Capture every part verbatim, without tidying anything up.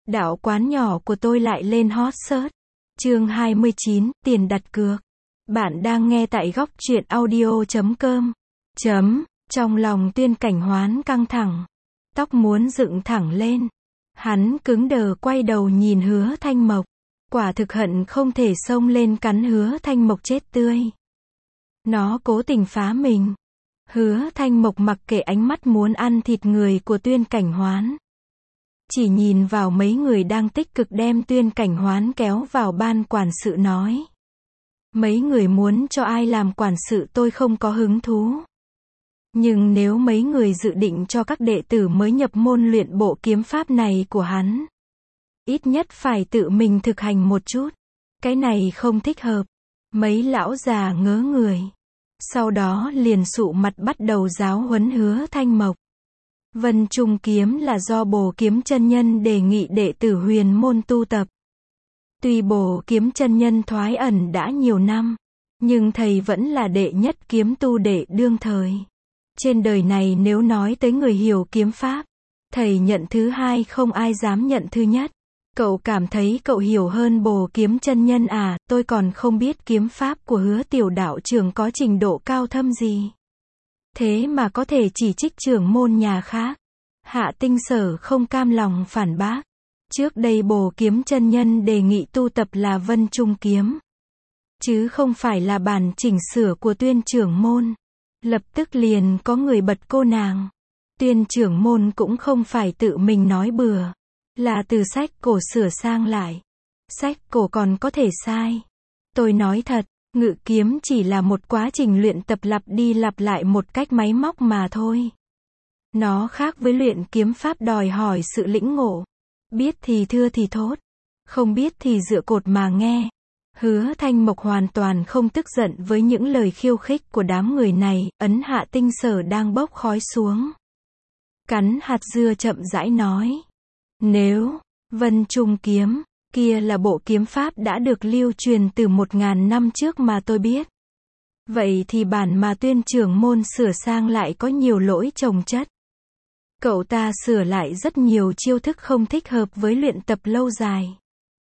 Đạo quán nhỏ của tôi lại lên hot search. Chương hai mươi chín, tiền đặt cược. Bạn đang nghe tại góc truyện audio chấm com. Chấm, trong lòng Tuyên Cảnh Hoán căng thẳng. Tóc muốn dựng thẳng lên. Hắn cứng đờ quay đầu nhìn Hứa Thanh Mộc. Quả thực hận không thể xông lên cắn Hứa Thanh Mộc chết tươi. Nó cố tình phá mình. Hứa Thanh Mộc mặc kệ ánh mắt muốn ăn thịt người của Tuyên Cảnh Hoán. Chỉ nhìn vào mấy người đang tích cực đem Tuyên Cảnh Hoán kéo vào ban quản sự nói. Mấy người muốn cho ai làm quản sự tôi không có hứng thú. Nhưng nếu mấy người dự định cho các đệ tử mới nhập môn luyện bộ kiếm pháp này của hắn, ít nhất phải tự mình thực hành một chút. Cái này không thích hợp. Mấy lão già ngớ người. Sau đó liền sụ mặt bắt đầu giáo huấn Hứa Thanh Mộc. Vân Trung kiếm là do Bồ Kiếm chân nhân đề nghị đệ tử huyền môn tu tập. Tuy Bồ Kiếm chân nhân thoái ẩn đã nhiều năm, nhưng thầy vẫn là đệ nhất kiếm tu đệ đương thời. Trên đời này nếu nói tới người hiểu kiếm pháp, thầy nhận thứ hai không ai dám nhận thứ nhất. Cậu cảm thấy cậu hiểu hơn Bồ Kiếm chân nhân à? Tôi còn không biết kiếm pháp của Hứa tiểu đạo trưởng có trình độ cao thâm gì. Thế mà có thể chỉ trích trưởng môn nhà khác. Hạ Tinh Sở không cam lòng phản bác. Trước đây Bồ Kiếm chân nhân đề nghị tu tập là Vân Trung kiếm, chứ không phải là bản chỉnh sửa của Tuyên trưởng môn. Lập tức liền có người bật cô nàng. Tuyên trưởng môn cũng không phải tự mình nói bừa, là từ sách cổ sửa sang lại. Sách cổ còn có thể sai. Tôi nói thật, ngự kiếm chỉ là một quá trình luyện tập lặp đi lặp lại một cách máy móc mà thôi. Nó khác với luyện kiếm pháp đòi hỏi sự lĩnh ngộ. Biết thì thưa thì thốt, không biết thì dựa cột mà nghe. Hứa Thanh Mộc hoàn toàn không tức giận với những lời khiêu khích của đám người này, ấn Hạ Tinh Sở đang bốc khói xuống. Cắn hạt dưa chậm rãi nói. Nếu, Vân Trung kiếm, kia là bộ kiếm pháp đã được lưu truyền từ một ngàn năm trước mà tôi biết. Vậy thì bản mà Tuyên trưởng môn sửa sang lại có nhiều lỗi chồng chất. Cậu ta sửa lại rất nhiều chiêu thức không thích hợp với luyện tập lâu dài.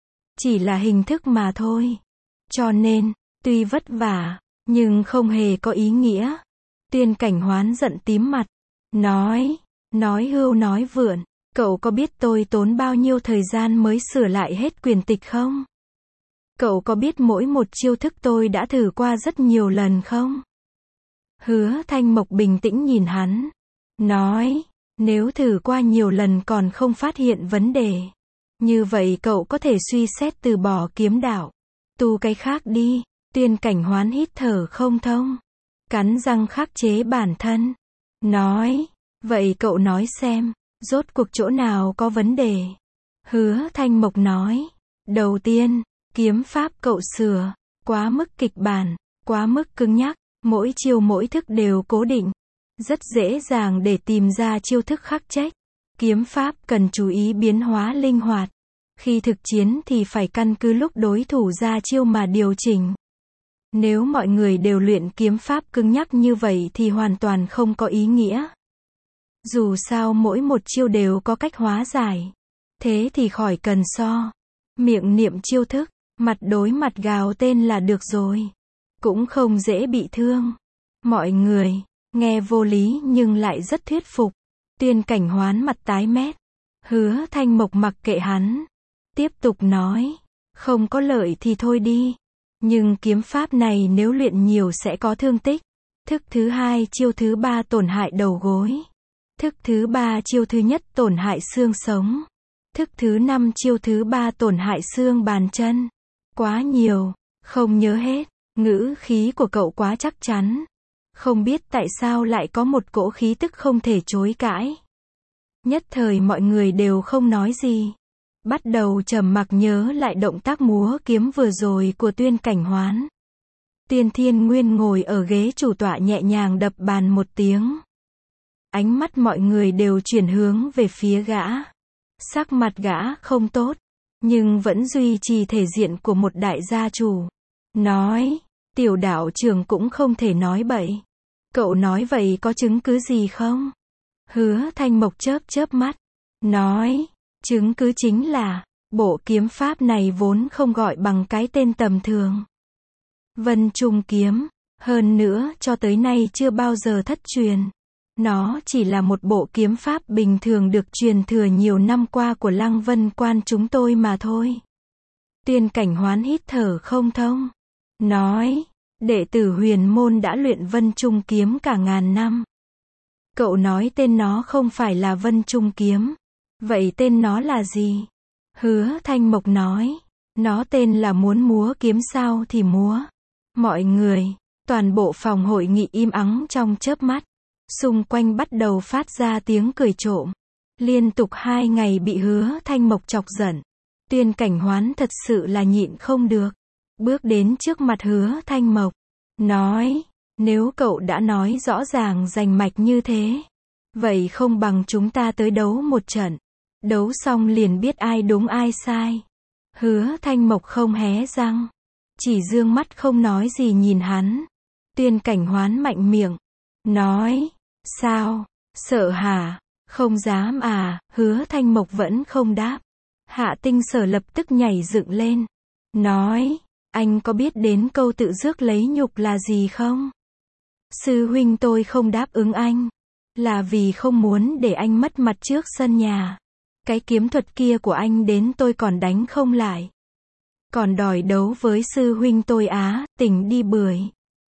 Chỉ là hình thức mà thôi. Cho nên, tuy vất vả, nhưng không hề có ý nghĩa. Tuyên Cảnh Hoán giận tím mặt. Nói, nói hưu nói vượn. Cậu có biết tôi tốn bao nhiêu thời gian mới sửa lại hết quyền tịch không? Cậu có biết mỗi một chiêu thức tôi đã thử qua rất nhiều lần không? Hứa Thanh Mộc bình tĩnh nhìn hắn. Nói, nếu thử qua nhiều lần còn không phát hiện vấn đề, như vậy cậu có thể suy xét từ bỏ kiếm đạo. Tu cái khác đi. Tuyên Cảnh Hoán hít thở không thông. Cắn răng khắc chế bản thân. Nói, vậy cậu nói xem, rốt cuộc chỗ nào có vấn đề? Hứa Thanh Mộc nói, đầu tiên, kiếm pháp cậu sửa, quá mức kịch bản, quá mức cứng nhắc, mỗi chiêu mỗi thức đều cố định. Rất dễ dàng để tìm ra chiêu thức khắc trách. Kiếm pháp cần chú ý biến hóa linh hoạt. Khi thực chiến thì phải căn cứ lúc đối thủ ra chiêu mà điều chỉnh. Nếu mọi người đều luyện kiếm pháp cứng nhắc như vậy thì hoàn toàn không có ý nghĩa. Dù sao mỗi một chiêu đều có cách hóa giải. Thế thì khỏi cần so. Miệng niệm chiêu thức, mặt đối mặt gào tên là được rồi. Cũng không dễ bị thương. Mọi người nghe vô lý nhưng lại rất thuyết phục. Tuyên Cảnh Hoán mặt tái mét. Hứa Thanh Mộc mặc kệ hắn. Tiếp tục nói. Không có lợi thì thôi đi. Nhưng kiếm pháp này nếu luyện nhiều sẽ có thương tích. Thức thứ hai chiêu thứ ba tổn hại đầu gối. Thức thứ ba chiêu thứ nhất tổn hại xương sống. Thức thứ năm chiêu thứ ba tổn hại xương bàn chân. Quá nhiều. Không nhớ hết. Ngữ khí của cậu quá chắc chắn. Không biết tại sao lại có một cỗ khí tức không thể chối cãi. Nhất thời mọi người đều không nói gì. Bắt đầu trầm mặc nhớ lại động tác múa kiếm vừa rồi của Tuyên Cảnh Hoán. Tuyên Thiên Nguyên ngồi ở ghế chủ tọa nhẹ nhàng đập bàn một tiếng. Ánh mắt mọi người đều chuyển hướng về phía gã. Sắc mặt gã không tốt, nhưng vẫn duy trì thể diện của một đại gia chủ. Nói, tiểu đạo trưởng cũng không thể nói bậy. Cậu nói vậy có chứng cứ gì không? Hứa Thanh Mộc chớp chớp mắt. Nói, Chứng cứ chính là, bộ kiếm pháp này vốn không gọi bằng cái tên tầm thường. Vân Trung kiếm, hơn nữa cho tới nay chưa bao giờ thất truyền. Nó chỉ là một bộ kiếm pháp bình thường được truyền thừa nhiều năm qua của Lăng Vân Quan chúng tôi mà thôi. Tuyên Cảnh Hoán hít thở không thông. Nói, đệ tử huyền môn đã luyện Vân Trung kiếm cả ngàn năm. Cậu nói tên nó không phải là Vân Trung kiếm. Vậy tên nó là gì? Hứa Thanh Mộc nói, nó tên là muốn múa kiếm sao thì múa. Mọi người, toàn bộ phòng hội nghị im ắng trong chớp mắt. Xung quanh bắt đầu phát ra tiếng cười trộm. Liên tục hai ngày bị Hứa Thanh Mộc chọc giận. Tuyên Cảnh Hoán thật sự là nhịn không được. Bước đến trước mặt Hứa Thanh Mộc. Nói, nếu cậu đã nói rõ ràng rành mạch như thế. Vậy không bằng chúng ta tới đấu một trận. Đấu xong liền biết ai đúng ai sai. Hứa Thanh Mộc không hé răng. Chỉ dương mắt không nói gì nhìn hắn. Tuyên Cảnh Hoán mạnh miệng. Nói, sao, sợ hả, không dám à, Hứa Thanh Mộc vẫn không đáp. Hạ Tinh Sở lập tức nhảy dựng lên. Nói, anh có biết đến câu tự rước lấy nhục là gì không? Sư huynh tôi không đáp ứng anh. Là vì không muốn để anh mất mặt trước sân nhà. Cái kiếm thuật kia của anh đến tôi còn đánh không lại. Còn đòi đấu với sư huynh tôi á, tỉnh đi bưởi.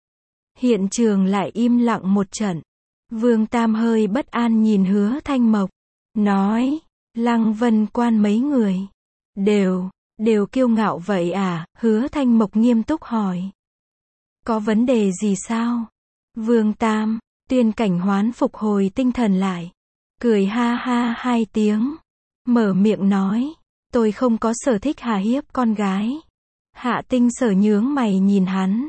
Hiện trường lại im lặng một trận. Vương Tam hơi bất an nhìn Hứa Thanh Mộc. Nói, Lăng Vân Quan mấy người. Đều, đều kiêu ngạo vậy à, Hứa Thanh Mộc nghiêm túc hỏi. Có vấn đề gì sao? Vương Tam, Tuyên Cảnh Hoán phục hồi tinh thần lại. Cười ha ha hai tiếng. Mở miệng nói, tôi không có sở thích hà hiếp con gái. Hạ Tinh Sở nhướng mày nhìn hắn.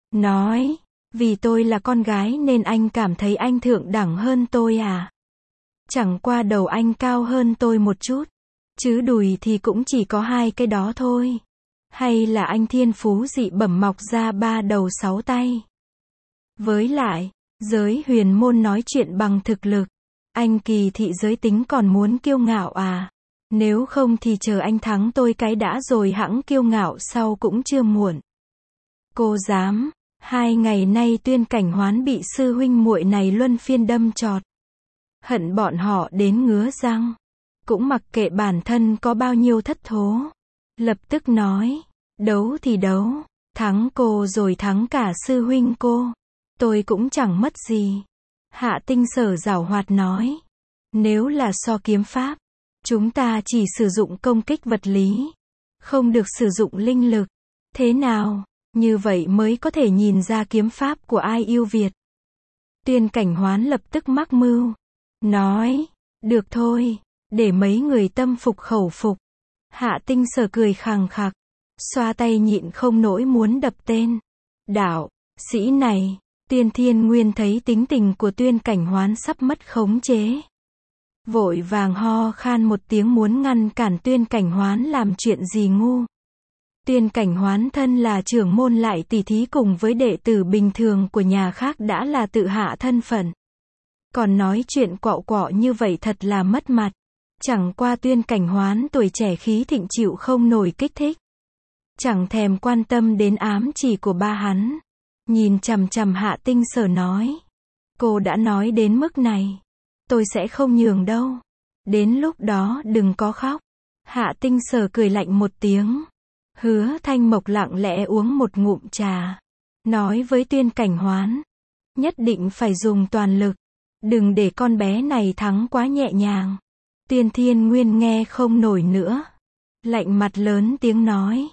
Nói, vì tôi là con gái nên anh cảm thấy anh thượng đẳng hơn tôi à? Chẳng qua đầu anh cao hơn tôi một chút. Chứ đùi thì cũng chỉ có hai cái đó thôi. Hay là anh thiên phú dị bẩm mọc ra ba đầu sáu tay? Với lại, giới huyền môn nói chuyện bằng thực lực. Anh kỳ thị giới tính còn muốn kiêu ngạo à? Nếu không thì chờ anh thắng tôi cái đã rồi hẵng kiêu ngạo sau cũng chưa muộn. Cô dám, hai ngày nay Tuyên Cảnh Hoán bị sư huynh muội này luân phiên đâm chọt. Hận bọn họ đến ngứa răng. Cũng mặc kệ bản thân có bao nhiêu thất thố. Lập tức nói, đấu thì đấu, thắng cô rồi thắng cả sư huynh cô. Tôi cũng chẳng mất gì. Hạ Tinh Sở giảo hoạt nói, nếu là so kiếm pháp, chúng ta chỉ sử dụng công kích vật lý, không được sử dụng linh lực. Thế nào? Như vậy mới có thể nhìn ra kiếm pháp của ai ưu việt. Tuyên Cảnh Hoán lập tức mắc mưu. Nói, được thôi, để mấy người tâm phục khẩu phục. Hạ Tinh Sở cười khằng khặc, xoa tay nhịn không nỗi muốn đập tên. Đạo sĩ này, Tiên Thiên Nguyên thấy tính tình của Tuyên Cảnh Hoán sắp mất khống chế. Vội vàng ho khan một tiếng muốn ngăn cản Tuyên Cảnh Hoán làm chuyện gì ngu. Tuyên Cảnh Hoán thân là trưởng môn lại tỉ thí cùng với đệ tử bình thường của nhà khác đã là tự hạ thân phận. Còn nói chuyện quạo quọ như vậy thật là mất mặt. Chẳng qua Tuyên Cảnh Hoán tuổi trẻ khí thịnh chịu không nổi kích thích. Chẳng thèm quan tâm đến ám chỉ của ba hắn. Nhìn chằm chằm Hạ Tinh Sở nói. Cô đã nói đến mức này. Tôi sẽ không nhường đâu. Đến lúc đó đừng có khóc. Hạ Tinh Sở cười lạnh một tiếng. Hứa Thanh Mộc lặng lẽ uống một ngụm trà. Nói với Tuyên Cảnh Hoán. Nhất định phải dùng toàn lực. Đừng để con bé này thắng quá nhẹ nhàng. Tuyên Thiên Nguyên nghe không nổi nữa. Lạnh mặt lớn tiếng nói.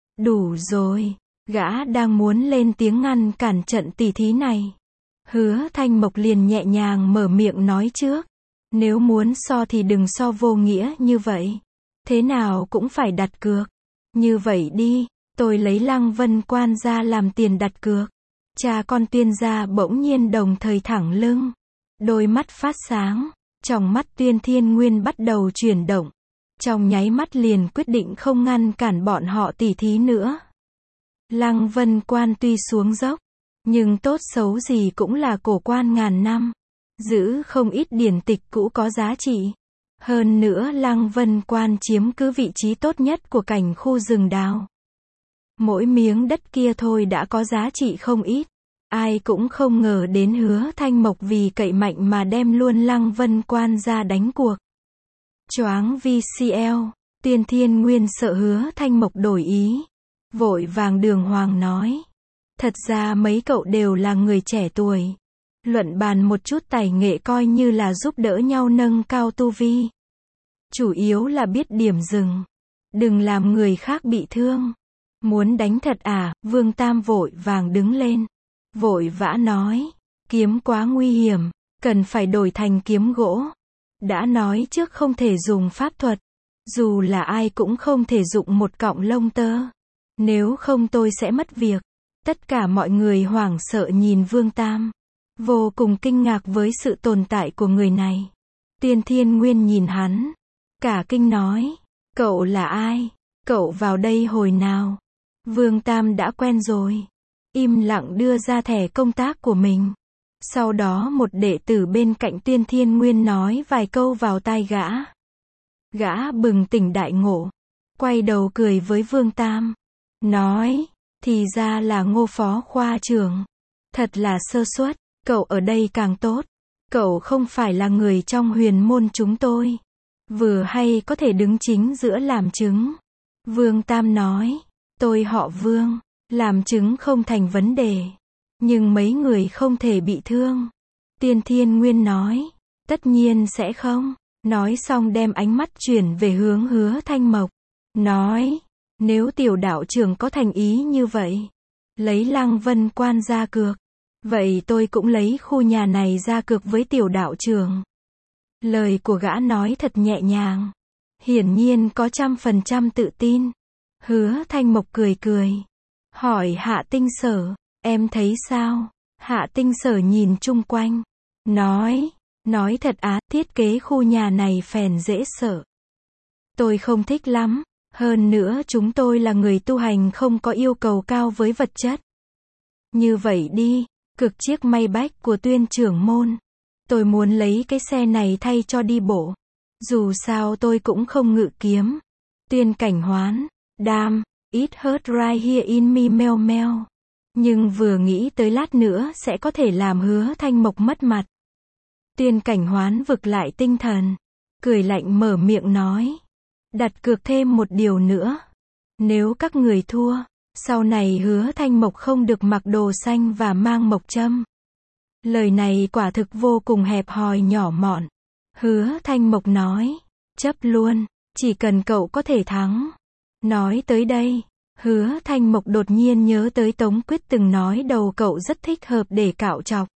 Đủ rồi. Gã đang muốn lên tiếng ngăn cản trận tỉ thí này. Hứa Thanh Mộc liền nhẹ nhàng mở miệng nói trước. Nếu muốn so thì đừng so vô nghĩa như vậy. Thế nào cũng phải đặt cược. Như vậy đi, tôi lấy Lăng Vân Quan ra làm tiền đặt cược. Cha con Tuyên gia bỗng nhiên đồng thời thẳng lưng. Đôi mắt phát sáng. Trong mắt Tuyên Thiên Nguyên bắt đầu chuyển động. Trong nháy mắt liền quyết định không ngăn cản bọn họ tỉ thí nữa. Lăng Vân Quan tuy xuống dốc, nhưng tốt xấu gì cũng là cổ quan ngàn năm. Giữ không ít điển tịch cũ có giá trị. Hơn nữa Lăng Vân Quan chiếm cứ vị trí tốt nhất của cảnh khu rừng đào. Mỗi miếng đất kia thôi đã có giá trị không ít. Ai cũng không ngờ đến Hứa Thanh Mộc vì cậy mạnh mà đem luôn Lăng Vân Quan ra đánh cuộc. Choáng vê xê lờ, Tiên Thiên Nguyên sợ Hứa Thanh Mộc đổi ý. Vội vàng đường hoàng nói. Thật ra mấy cậu đều là người trẻ tuổi. Luận bàn một chút tài nghệ coi như là giúp đỡ nhau nâng cao tu vi. Chủ yếu là biết điểm dừng. Đừng làm người khác bị thương. Muốn đánh thật à? Vương Tam vội vàng đứng lên. Vội vã nói. Kiếm quá nguy hiểm. Cần phải đổi thành kiếm gỗ. Đã nói trước không thể dùng pháp thuật. Dù là ai cũng không thể dụng một cọng lông tơ. Nếu không tôi sẽ mất việc. Tất cả mọi người hoảng sợ nhìn Vương Tam. Vô cùng kinh ngạc với sự tồn tại của người này. Tiên Thiên Nguyên nhìn hắn. Cả kinh nói. Cậu là ai? Cậu vào đây hồi nào? Vương Tam đã quen rồi. Im lặng đưa ra thẻ công tác của mình. Sau đó một đệ tử bên cạnh Tiên Thiên Nguyên nói vài câu vào tai gã. Gã bừng tỉnh đại ngộ. Quay đầu cười với Vương Tam. Nói. Thì ra là Ngô phó khoa trưởng. Thật là sơ suất. Cậu ở đây càng tốt. Cậu không phải là người trong huyền môn chúng tôi. Vừa hay có thể đứng chính giữa làm chứng. Vương Tam nói. Tôi họ Vương. Làm chứng không thành vấn đề. Nhưng mấy người không thể bị thương. Tiên Thiên Nguyên nói. Tất nhiên sẽ không. Nói xong đem ánh mắt chuyển về hướng Hứa Thanh Mộc. Nói. Nếu tiểu đạo trưởng có thành ý như vậy. Lấy Lăng Vân Quan ra cược. Vậy tôi cũng lấy khu nhà này ra cược với tiểu đạo trưởng. Lời của gã nói thật nhẹ nhàng. Hiển nhiên có trăm phần trăm tự tin. Hứa Thanh Mộc cười cười. Hỏi Hạ Tinh Sở. Em thấy sao? Hạ Tinh Sở nhìn chung quanh. Nói. Nói thật á, thiết kế khu nhà này phèn dễ sợ. Tôi không thích lắm. Hơn nữa chúng tôi là người tu hành không có yêu cầu cao với vật chất. Như vậy đi. Cực chiếc Maybach của Tuyên trưởng môn. Tôi muốn lấy cái xe này thay cho đi bộ. Dù sao tôi cũng không ngự kiếm. Tuyên Cảnh Hoán. Đam. It hurt right here in me meo meo. Nhưng vừa nghĩ tới lát nữa sẽ có thể làm Hứa Thanh Mộc mất mặt. Tuyên Cảnh Hoán vực lại tinh thần. Cười lạnh mở miệng nói. Đặt cược thêm một điều nữa. Nếu các người thua. Sau này Hứa Thanh Mộc không được mặc đồ xanh và mang mộc châm. Lời này quả thực vô cùng hẹp hòi nhỏ mọn. Hứa Thanh Mộc nói. Chấp luôn. Chỉ cần cậu có thể thắng. Nói tới đây. Hứa Thanh Mộc đột nhiên nhớ tới Tống Quyết từng nói đầu cậu rất thích hợp để cạo chọc.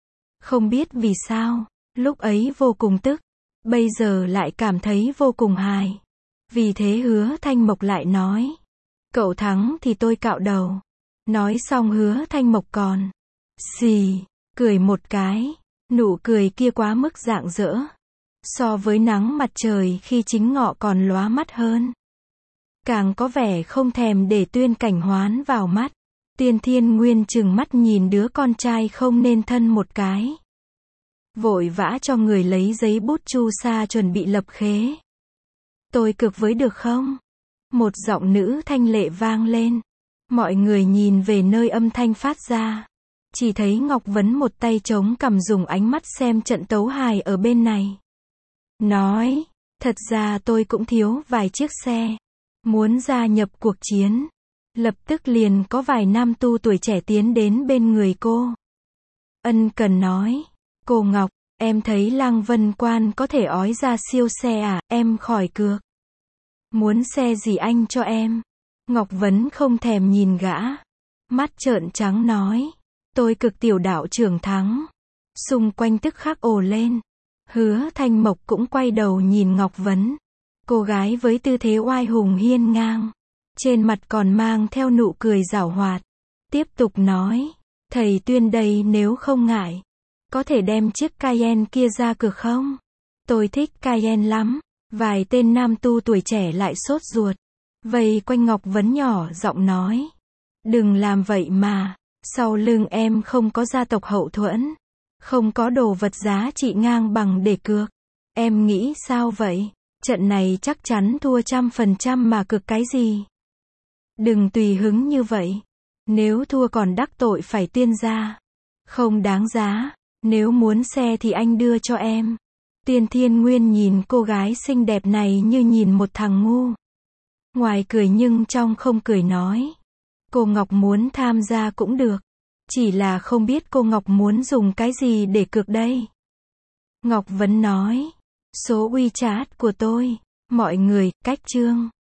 Không biết vì sao. Lúc ấy vô cùng tức. Bây giờ lại cảm thấy vô cùng hài. Vì thế Hứa Thanh Mộc lại nói. Cậu thắng thì tôi cạo đầu. Nói xong Hứa Thanh Mộc còn. Xì. Cười một cái. Nụ cười kia quá mức rạng rỡ. So với nắng mặt trời khi chính ngọ còn lóa mắt hơn. Càng có vẻ không thèm để Tuyên Cảnh Hoán vào mắt. Tiên Thiên Nguyên trừng mắt nhìn đứa con trai không nên thân một cái. Vội vã cho người lấy giấy bút chu sa chuẩn bị lập khế. Tôi cược với được không? Một giọng nữ thanh lệ vang lên. Mọi người nhìn về nơi âm thanh phát ra. Chỉ thấy Ngọc Vấn một tay chống cằm dùng ánh mắt xem trận tấu hài ở bên này. Nói, thật ra tôi cũng thiếu vài chiếc xe. Muốn gia nhập cuộc chiến. Lập tức liền có vài nam tu tuổi trẻ tiến đến bên người cô. Ân cần nói. Cô Ngọc, em thấy Lăng Vân Quan có thể ói ra siêu xe à, em khỏi cược. Muốn xe gì anh cho em? Ngọc Vấn không thèm nhìn gã. Mắt trợn trắng nói. Tôi cực tiểu đạo trưởng thắng. Xung quanh tức khắc ồ lên. Hứa Thanh Mộc cũng quay đầu nhìn Ngọc Vấn. Cô gái với tư thế oai hùng hiên ngang. Trên mặt còn mang theo nụ cười giảo hoạt. Tiếp tục nói. Thầy Tuyên đây nếu không ngại. Có thể đem chiếc Cayenne kia ra cược không? Tôi thích Cayenne lắm. Vài tên nam tu tuổi trẻ lại sốt ruột. Vây quanh Ngọc Vấn nhỏ giọng nói. Đừng làm vậy mà. Sau lưng em không có gia tộc hậu thuẫn. Không có đồ vật giá trị ngang bằng để cược. Em nghĩ sao vậy? Trận này chắc chắn thua trăm phần trăm mà cực cái gì? Đừng tùy hứng như vậy. Nếu thua còn đắc tội phải tiên gia. Không đáng giá. Nếu muốn xe thì anh đưa cho em. Tiên Thiên Nguyên nhìn cô gái xinh đẹp này như nhìn một thằng ngu. Ngoài cười nhưng trong không cười nói. Cô Ngọc muốn tham gia cũng được. Chỉ là không biết cô Ngọc muốn dùng cái gì để cược đây. Ngọc Vấn nói. Số WeChat của tôi. Mọi người, cách chương.